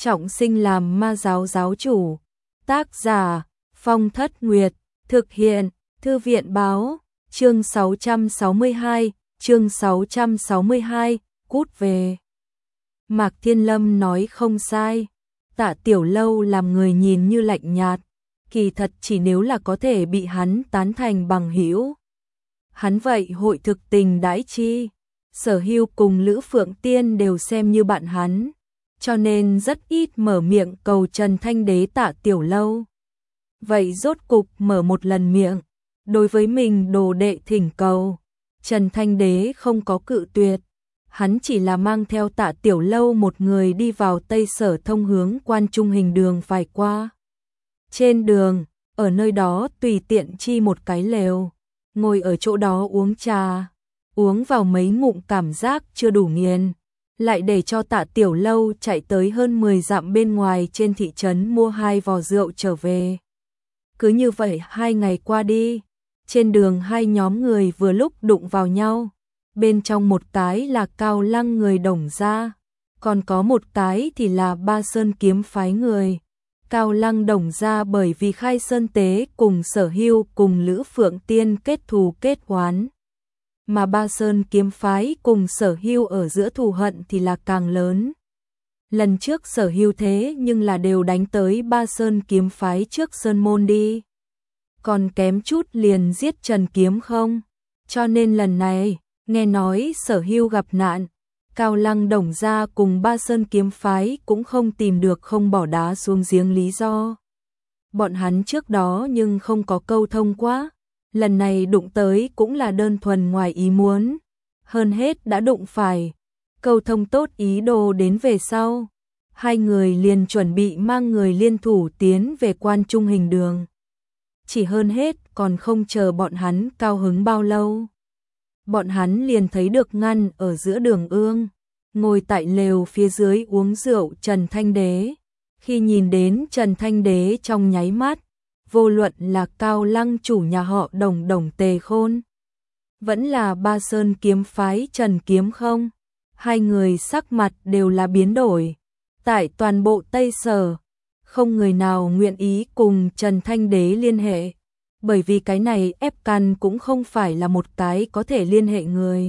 trọng sinh làm ma giáo giáo chủ. Tác giả Phong Thất Nguyệt, thực hiện Thư viện Báo, chương 662, cút về. Mạc Thiên Lâm nói không sai, Tạ Tiểu Lâu làm người nhìn như lạnh nhạt, kỳ thật chỉ nếu là có thể bị hắn tán thành bằng hữu, hắn vậy hội thực tình đãi chi. Sở Hưu cùng Lữ Phượng Tiên đều xem như bạn hắn, cho nên rất ít mở miệng cầu Trần Thanh Đế Tạ Tiểu Lâu. Vậy rốt cục mở một lần miệng, đối với mình đồ đệ thỉnh cầu, Trần Thanh Đế không có cự tuyệt, hắn chỉ là mang theo Tạ Tiểu Lâu một người đi vào Tây Sở thông hướng Quan Trung Hình đường phải qua. Trên đường, ở nơi đó tùy tiện chi một cái lều, ngồi ở chỗ đó uống trà, uống vào mấy ngụm cảm giác chưa đủ nghiền, lại để cho Tạ Tiểu Lâu chạy tới hơn 10 dặm bên ngoài trên thị trấn mua 2 vò rượu trở về. Cứ như vậy 2 ngày qua đi, trên đường hai nhóm người vừa lúc đụng vào nhau, bên trong một cái là Cao Lăng người Đồng gia, còn có một cái thì là Ba Sơn kiếm phái người. Cao Lăng Đồng gia bởi vì Khai Sơn Tế cùng Sở Hưu cùng Lữ Phượng Tiên kết thù kết oán, mà Ba Sơn kiếm phái cùng Sở Hưu ở giữa thù hận thì là càng lớn. Lần trước Sở Hưu thế nhưng là đều đánh tới Ba Sơn kiếm phái trước Sơn Môn đi, còn kém chút liền giết Trần Kiếm Không, cho nên lần này nghe nói Sở Hưu gặp nạn, Cao Lăng Đồng gia cùng Ba Sơn kiếm phái cũng không tìm được không bỏ đá xuống giếng lý do. Bọn hắn trước đó nhưng không có câu thông quá, lần này đụng tới cũng là đơn thuần ngoài ý muốn, hơn hết đã đụng phải, câu thông tốt ý đồ đến về sau, hai người liền chuẩn bị mang người liên thủ tiến về Quan Trung Hình đường. Chỉ hơn hết còn không chờ bọn hắn cao hứng bao lâu, bọn hắn liền thấy được ngăn ở giữa đường ương, ngồi tại lều phía dưới uống rượu Trần Thanh Đế. Khi nhìn đến Trần Thanh Đế trong nháy mắt, vô luận là Cao Lăng chủ nhà họ Đồng Tề Khôn, vẫn là Ba Sơn kiếm phái Trần Kiếm Không, hai người sắc mặt đều là biến đổi. Tại toàn bộ Tây Sở, không người nào nguyện ý cùng Trần Thanh Đế liên hệ, bởi vì cái này ép căn cũng không phải là một cái có thể liên hệ người.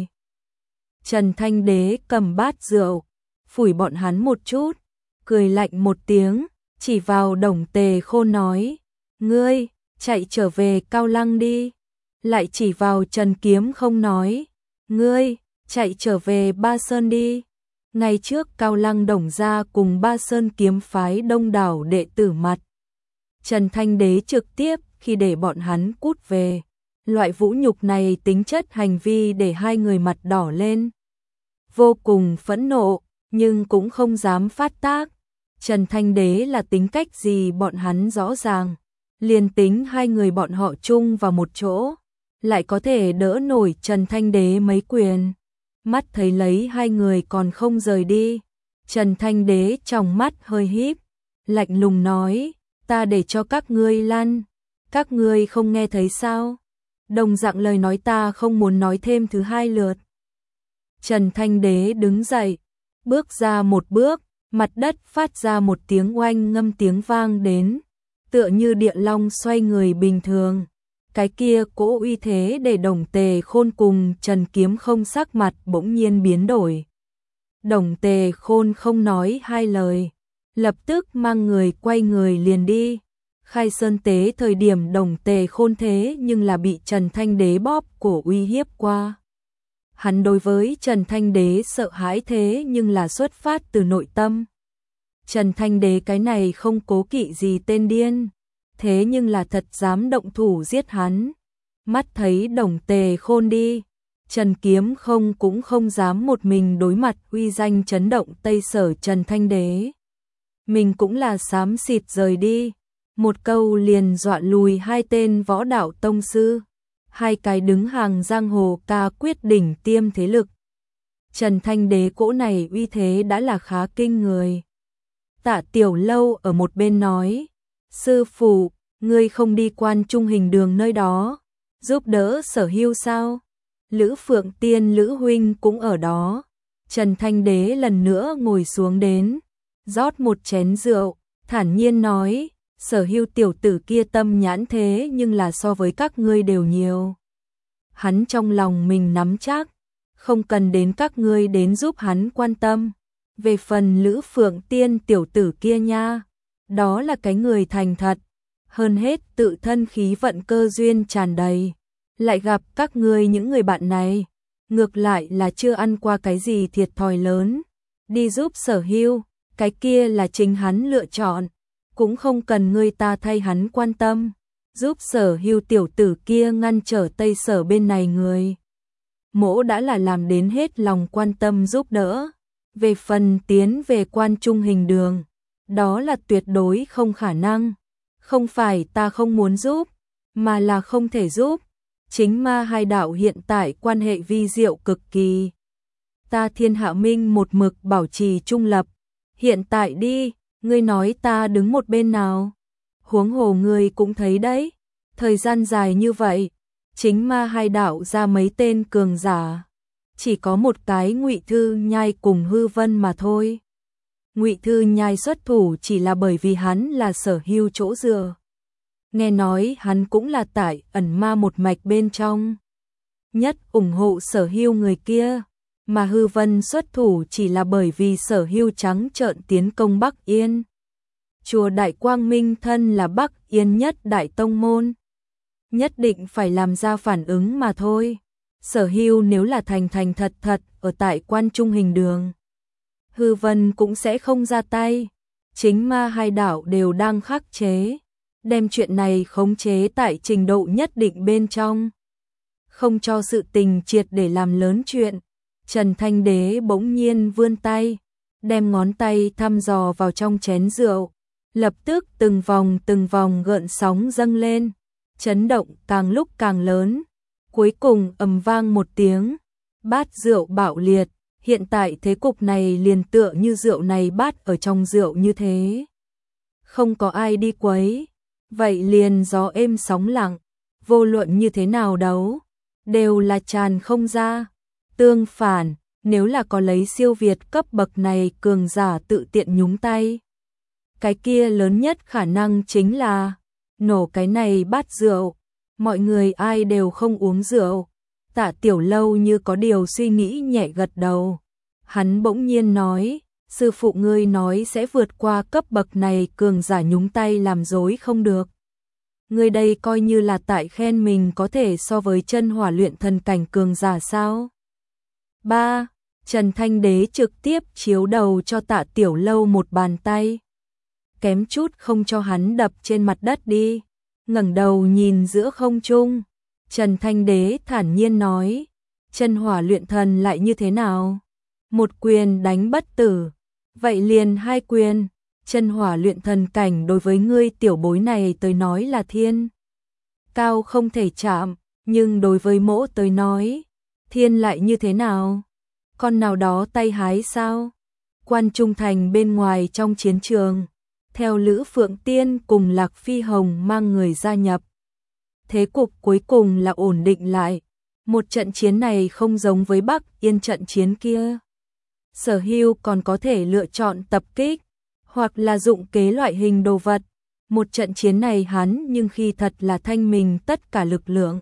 Trần Thanh Đế cầm bát rượu, phủi bọn hắn một chút, cười lạnh một tiếng, chỉ vào Đồng Tề Khôn nói, ngươi, chạy trở về Cao Lăng đi. Lại chỉ vào Trần Kiếm Không nói, ngươi, chạy trở về Ba Sơn đi. Ngày trước Cao Lăng Đồng gia cùng Ba Sơn kiếm phái đông đảo đệ tử mặt, Trần Thanh Đế trực tiếp khi để bọn hắn cút về. Loại vũ nhục này tính chất hành vi để hai người mặt đỏ lên, vô cùng phẫn nộ, nhưng cũng không dám phát tác. Trần Thanh Đế là tính cách gì bọn hắn rõ ràng, liền tính hai người bọn họ chung vào một chỗ, lại có thể đỡ nổi Trần Thanh Đế mấy quyền. Mắt thấy lấy hai người còn không rời đi, Trần Thanh Đế trong mắt hơi híp, lạnh lùng nói, ta để cho các ngươi lăn, các ngươi không nghe thấy sao? Đồng dạng lời nói ta không muốn nói thêm thứ hai lượt. Trần Thanh Đế đứng dậy, bước ra một bước, mặt đất phát ra một tiếng oanh ngâm tiếng vang đến, tựa như địa long xoay người bình thường. Cái kia cỗ uy thế để Đồng Tề Khôn cùng Trần Kiếm Không sắc mặt bỗng nhiên biến đổi. Đồng Tề Khôn không nói hai lời, lập tức mang người quay người liền đi. Khai Sơn Tế thời điểm Đồng Tề Khôn thế nhưng là bị Trần Thanh Đế bóp cổ uy hiếp qua. Hắn đối với Trần Thanh Đế sợ hãi thế nhưng là xuất phát từ nội tâm. Trần Thanh Đế cái này không cố kỵ gì tên điên, thế nhưng là thật dám động thủ giết hắn. Mắt thấy Đồng Tề Khôn đi, Trần Kiếm Không cũng không dám một mình đối mặt uy danh chấn động Tây Sở Trần Thanh Đế. Mình cũng là xám xịt rời đi, một câu liền dọa lùi hai tên võ đạo tông sư, hai cái đứng hàng giang hồ ca quyết đỉnh tiêm thế lực. Trần Thanh Đế cỗ này uy thế đã là khá kinh người. Tạ Tiểu Lâu ở một bên nói, sư phụ, ngươi không đi Quan Trung Hình đường nơi đó, giúp đỡ Sở Hưu sao? Lữ Phượng Tiên Lữ huynh cũng ở đó. Trần Thanh Đế lần nữa ngồi xuống đến, rót một chén rượu, thản nhiên nói, Sở Hưu tiểu tử kia tâm nhãn thế nhưng là so với các ngươi đều nhiều. Hắn trong lòng mình nắm chắc, không cần đến các ngươi đến giúp hắn quan tâm. Về phần Lữ Phượng Tiên tiểu tử kia nha, đó là cái người thành thật, hơn hết tự thân khí vận cơ duyên tràn đầy, lại gặp các ngươi những người bạn này, ngược lại là chưa ăn qua cái gì thiệt thòi lớn, đi giúp Sở Hưu, cái kia là chính hắn lựa chọn, cũng không cần ngươi ta thay hắn quan tâm, giúp Sở Hưu tiểu tử kia ngăn trở Tây Sở bên này người. Mỗ đã là làm đến hết lòng quan tâm giúp đỡ, về phần tiến về Quan Trung Hình Đường, đó là tuyệt đối không khả năng, không phải ta không muốn giúp, mà là không thể giúp, chính ma hai đạo hiện tại quan hệ vi diệu cực kỳ. Ta Thiên Hạ Minh một mực bảo trì trung lập, hiện tại đi, ngươi nói ta đứng một bên nào, huống hồ ngươi cũng thấy đấy, thời gian dài như vậy, chính ma hai đạo ra mấy tên cường giả, chỉ có một cái Ngụy Thư Nhai cùng Hư Vân mà thôi. Ngụy Thư Nhai xuất thủ chỉ là bởi vì hắn là Sở Hưu chỗ dựa. Nghe nói hắn cũng là tại ẩn ma một mạch bên trong, nhất ủng hộ Sở Hưu người kia, mà Hư Vân xuất thủ chỉ là bởi vì Sở Hưu trắng trợn tiến công Bắc Yên. Chùa Đại Quang Minh thân là Bắc Yên nhất đại tông môn, nhất định phải làm ra phản ứng mà thôi. Sở Hưu nếu là thành thật thật ở tại Quan Trung Hình Đường, Hư Vân cũng sẽ không ra tay. Chính ma hai đạo đều đang khắc chế, đem chuyện này khống chế tại trình độ nhất định bên trong, không cho sự tình triệt để làm lớn chuyện. Trần Thanh Đế bỗng nhiên vươn tay, đem ngón tay thăm dò vào trong chén rượu, lập tức từng vòng gợn sóng dâng lên, chấn động càng lúc càng lớn, cuối cùng ầm vang một tiếng, bát rượu bạo liệt. Hiện tại thế cục này liền tựa như rượu này bát ở trong rượu như thế, không có ai đi quấy, vậy liền gió êm sóng lặng, vô luận như thế nào đấu, đều là tràn không ra. Tương phản, nếu là có lấy siêu việt cấp bậc này cường giả tự tiện nhúng tay, cái kia lớn nhất khả năng chính là nổ cái này bát rượu. Mọi người ai đều không uống rượu. Tạ Tiểu Lâu như có điều suy nghĩ nhẹ gật đầu. Hắn bỗng nhiên nói, sư phụ ngươi nói sẽ vượt qua cấp bậc này cường giả nhúng tay làm dối không được. Ngươi đây coi như là tại khen mình có thể so với chân hỏa luyện thần cảnh cường giả sao? 3. Trần Thanh Đế trực tiếp chiếu đầu cho Tạ Tiểu Lâu một bàn tay, kém chút không cho hắn đập trên mặt đất đi. Ngẩng đầu nhìn giữa không trung, Trần Thanh Đế thản nhiên nói, chân hỏa luyện thần lại như thế nào? Một quyền đánh bất tử, vậy liền hai quyền. Chân hỏa luyện thần cảnh đối với ngươi tiểu bối này tới nói là thiên cao không thể chạm, nhưng đối với mỗ tới nói, thiên lại như thế nào? Con nào đó tay hái sao? Quan Trung Thành bên ngoài trong chiến trường, theo Lữ Phượng Tiên cùng Lạc Phi Hồng mang người gia nhập, thế cục cuối cùng là ổn định lại. Một trận chiến này không giống với Bắc Yên trận chiến kia. Sở Hưu còn có thể lựa chọn tập kích, hoặc là dụng kế loại hình đồ vật. Một trận chiến này hắn nhưng khi thật là thanh mình tất cả lực lượng.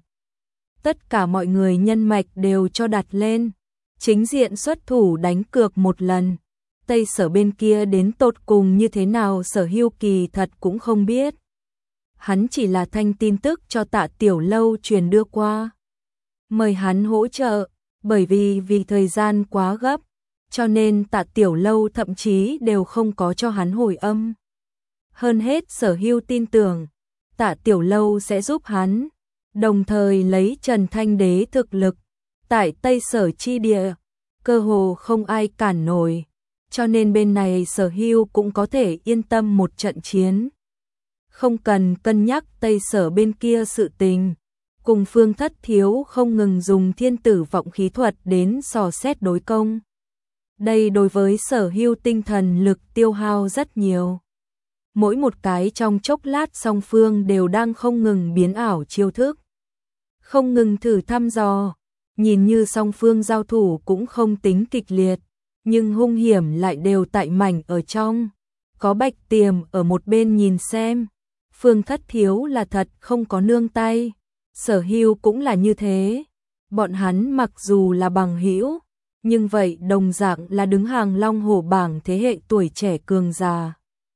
Tất cả mọi người nhân mạch đều cho đặt lên, chính diện xuất thủ đánh cược một lần. Tây Sở bên kia đến tột cùng như thế nào Sở Hưu kỳ thật cũng không biết. Hắn chỉ là thanh tin tức cho Tạ Tiểu Lâu truyền đưa qua, mời hắn hỗ trợ, bởi vì thời gian quá gấp, cho nên Tạ Tiểu Lâu thậm chí đều không có cho hắn hồi âm. Hơn hết Sở Hưu tin tưởng Tạ Tiểu Lâu sẽ giúp hắn, đồng thời lấy Trần Thanh Đế thực lực tại Tây Sở chi địa, cơ hồ không ai cản nổi, cho nên bên này Sở Hưu cũng có thể yên tâm một trận chiến. Không cần cân nhắc Tây Sở bên kia sự tình, cùng Phương Thất Thiếu không ngừng dùng thiên tử vọng khí thuật đến dò xét đối công. Đây đối với Sở Hưu tinh thần lực tiêu hao rất nhiều. Mỗi một cái trong chốc lát song phương đều đang không ngừng biến ảo chiêu thức, không ngừng thử thăm dò, nhìn như song phương giao thủ cũng không tính kịch liệt, nhưng hung hiểm lại đều tại mảnh ở trong. có Bạch Tiềm ở một bên nhìn xem. Phương Thất Thiếu là thật không có nương tay, Sở Hưu cũng là như thế. Bọn hắn mặc dù là bằng hữu, nhưng vậy đồng dạng là đứng hàng long hổ bảng thế hệ tuổi trẻ cường già.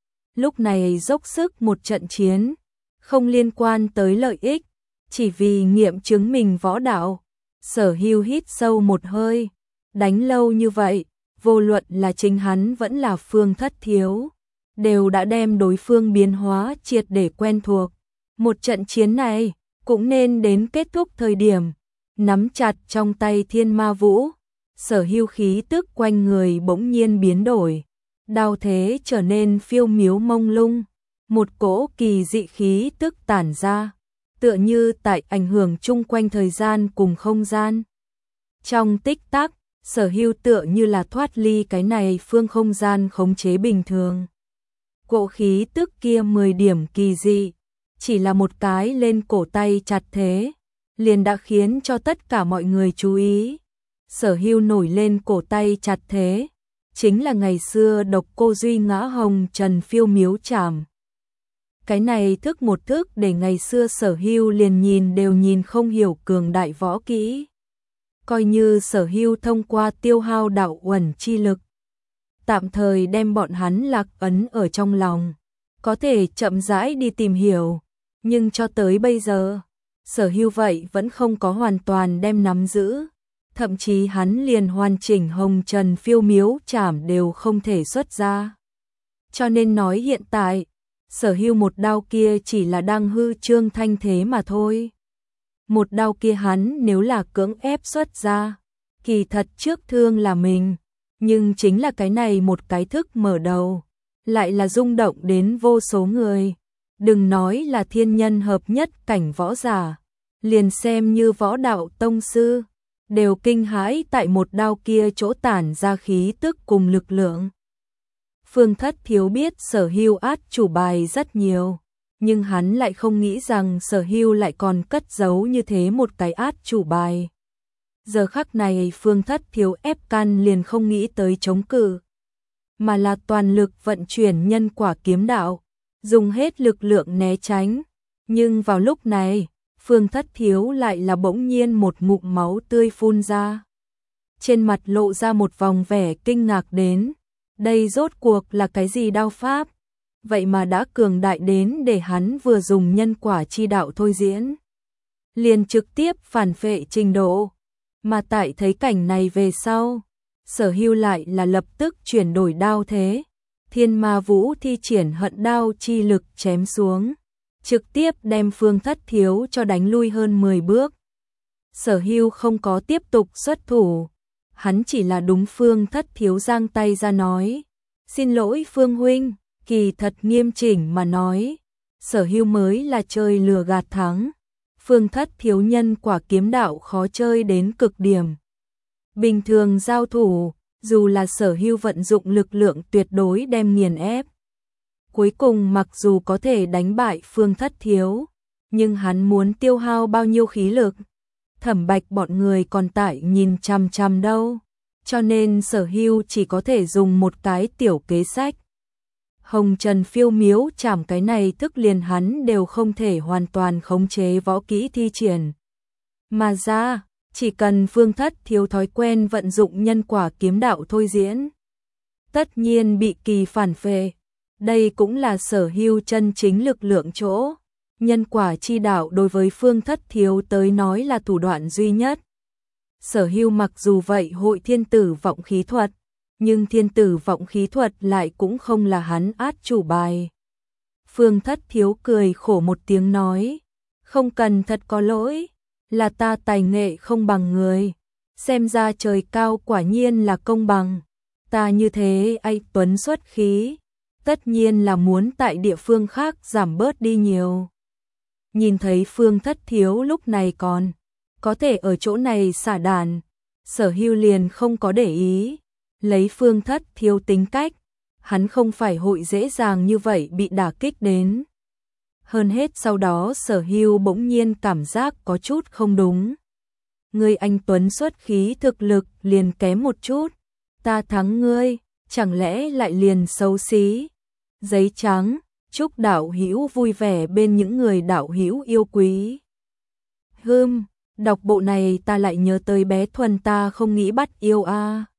Lúc này dốc sức một trận chiến, không liên quan tới lợi ích, chỉ vì nghiệm chứng mình võ đạo. Sở Hưu hít sâu một hơi, đánh lâu như vậy, vô luận là chính hắn vẫn là Phương Thất Thiếu, đều đã đem đối phương biến hóa triệt để quen thuộc. Một trận chiến này cũng nên đến kết thúc thời điểm, nắm chặt trong tay Thiên Ma Vũ, Sở Hưu khí tức quanh người bỗng nhiên biến đổi, đao thế trở nên phiêu miếu mông lung, một cỗ kỳ dị khí tức tản ra, tựa như tại ảnh hưởng chung quanh thời gian cùng không gian. Trong tích tắc, Sở Hưu tựa như là thoát ly cái này phương không gian khống chế bình thường. Cỗ khí tức kia 10 điểm kỳ dị, chỉ là một cái lên cổ tay chặt thế, liền đã khiến cho tất cả mọi người chú ý. Sở Hưu nổi lên cổ tay chặt thế, chính là ngày xưa độc cô duy ngã hồng trần phiêu miếu chảm. Cái này thức một thức để ngày xưa Sở Hưu liền nhìn đều nhìn không hiểu cường đại võ kỹ. Coi như Sở Hưu thông qua tiêu hao đạo uẩn chi lực, tạm thời đem bọn hắn lạc ấn ở trong lòng, có thể chậm rãi đi tìm hiểu, nhưng cho tới bây giờ, Sở Hưu vậy vẫn không có hoàn toàn đem nắm giữ, thậm chí hắn liền hoàn chỉnh hồng trần phiêu miếu chảm đều không thể xuất ra. Cho nên nói hiện tại, Sở Hưu một đao kia chỉ là đang hư trương thanh thế mà thôi. Một đao kia hắn nếu là cưỡng ép xuất ra, kỳ thật trước thương là mình, nhưng chính là cái này một cái thức mở đầu, lại là rung động đến vô số người. Đừng nói là thiên nhân hợp nhất cảnh võ giả, liền xem như võ đạo tông sư, đều kinh hãi tại một đao kia chỗ tản ra khí tức cùng lực lượng. Phương Thất Thiếu biết Sở Hưu át chủ bài rất nhiều, nhưng hắn lại không nghĩ rằng Sở Hưu lại còn cất giấu như thế một cái át chủ bài. Giờ khắc này Phương Thất Thiếu ép căn liền không nghĩ tới chống cự, mà là toàn lực vận chuyển nhân quả kiếm đạo, dùng hết lực lượng né tránh. Nhưng vào lúc này, Phương Thất Thiếu lại là bỗng nhiên một ngụm máu tươi phun ra. Trên mặt lộ ra một vòng vẻ kinh ngạc đến, đây rốt cuộc là cái gì đao pháp? Vậy mà đã cường đại đến để hắn vừa dùng nhân quả chi đạo thôi diễn, liền trực tiếp phản phệ trình độ. Mà tại thấy cảnh này về sau, Sở Hưu lại là lập tức chuyển đổi đao thế, Thiên Ma Vũ thi triển hận đao chi lực chém xuống, trực tiếp đem Phương Thất Thiếu cho đánh lui hơn 10 bước. Sở Hưu không có tiếp tục xuất thủ, hắn chỉ là đúng Phương Thất Thiếu giang tay ra nói, xin lỗi Phương huynh. Kỳ thật nghiêm chỉnh mà nói, Sở Hưu mới là chơi lừa gạt thắng. Phương Thất Thiếu nhân quả kiếm đạo khó chơi đến cực điểm. Bình thường giao thủ, dù là Sở Hưu vận dụng lực lượng tuyệt đối đem nghiền ép. Cuối cùng mặc dù có thể đánh bại Phương Thất Thiếu, nhưng hắn muốn tiêu hao bao nhiêu khí lực, Thẩm Bạch bọn người còn tại nhìn chằm chằm đâu. Cho nên Sở Hưu chỉ có thể dùng một cái tiểu kế sách. Hồng trần phiêu miếu chảm cái này thức liền hắn đều không thể hoàn toàn khống chế võ kỹ thi triển. Mà ra, chỉ cần Phương Thất Thiếu thói quen vận dụng nhân quả kiếm đạo thôi diễn, tất nhiên bị kỳ phản phệ. Đây cũng là Sở Hưu chân chính lực lượng chỗ. Nhân quả chi đạo đối với Phương Thất Thiếu tới nói là thủ đoạn duy nhất. Sở Hưu mặc dù vậy hội thiên tử vọng khí thuật, nhưng thiên tử vọng khí thuật lại cũng không là hắn át chủ bài. Phương Thất Thiếu cười khổ một tiếng nói, không cần thật có lỗi, là ta tài nghệ không bằng người, xem ra trời cao quả nhiên là công bằng, ta như thế anh tuấn xuất khí, tất nhiên là muốn tại địa phương khác giảm bớt đi nhiều. Nhìn thấy Phương Thất Thiếu lúc này còn có thể ở chỗ này xả đàn, Sở Hưu liền không có để ý. Lấy Phương Thất Thiếu tính cách, hắn không phải hội dễ dàng như vậy bị đả kích đến. Hơn hết sau đó Sở Hưu bỗng nhiên cảm giác có chút không đúng. Ngươi anh tuấn xuất khí thực lực liền kém một chút, ta thắng ngươi, chẳng lẽ lại liền xấu xí? giấy trắng, chúc đạo hữu vui vẻ bên những người đạo hữu yêu quý. Đọc bộ này ta lại nhớ tới bé Thuần ta không nghĩ bắt yêu a.